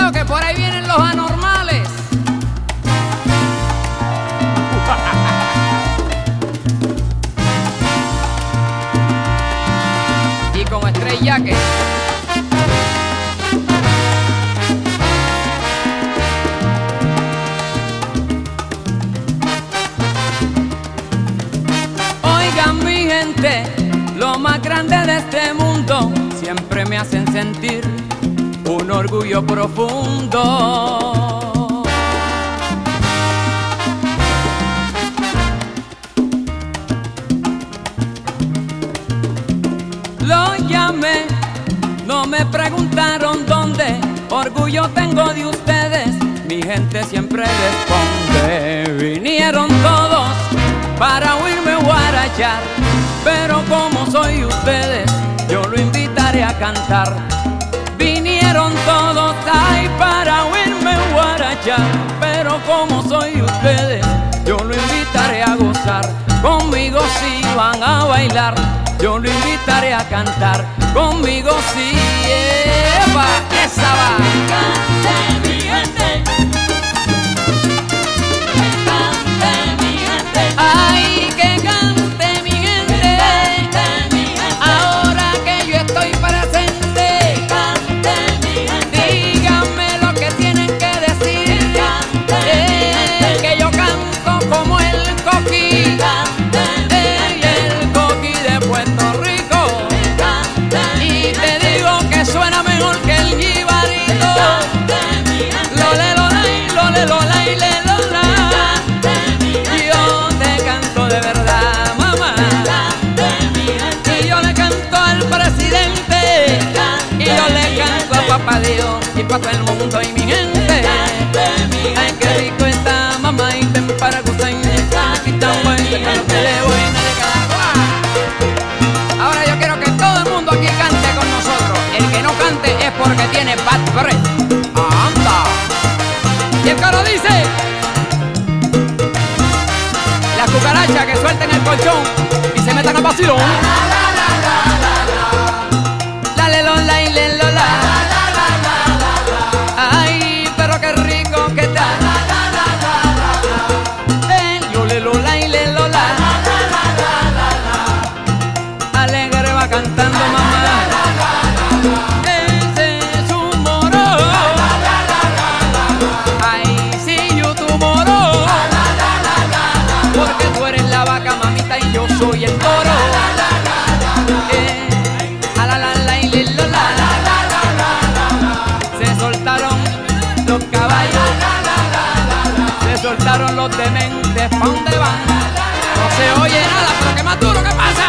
Cuidado que por ahí vienen los anormales. Y con estrella que oigan mi gente, lo más grande de este mundo siempre me hacen sentir un orgullo profundo. Lo llamé, no me preguntaron dónde, orgullo tengo de ustedes, mi gente siempre responde. Vinieron todos para oírme guarachar, pero como soy ustedes, yo lo invitaré a cantar. Vinieron todos ahí para oírme guarachar, pero como soy ustedes, yo lo invitaré a gozar. Conmigo sí van a bailar, yo lo invitaré a cantar. Conmigo sí, ¡epa! ¡Esa va! Cante mi gente, cante mi gente, ¡Ay, que cante mi gente! cante mi gente, Ahora que yo estoy presente, cante mi gente, díganme lo que tienen que decir. Que yo canto como el coqui, cante mi el coqui de Puerto Rico. cante Y te digo que suena mejor que el jibarito. mi gente, Lole, lolay, lole, lolay, le, lola. cante mi gente, Yo te canto de verdad, mamá. cante mi gente, Y yo le canto al presidente. Y yo le canto a papá Dios y pa' todo el mundo y mi gente. Ay, qué rico está, mamá, y ven para gozar. Aquí está bueno, que lo que le voy a regalar. Ahora yo quiero que todo el mundo aquí cante con nosotros. El que no cante es porque tiene bad breath. ¡Anda! Y el coro dice: las cucarachas que suelten el colchón y se metan al vacilón. La le lola y le lola. Ay, pero qué rico que está. Lo le lola y le lola. Alegre va cantando mamá. Ese es un moro. Ay, sí, yo tu moro. Porque tú eres la vaca, mamita, y yo soy el toro. A la la la y le lola. Se soltaron los caballos, se soltaron los dementes, ¿pa' dónde van? No se oye nada, pero qué más duro, ¿qué pasa?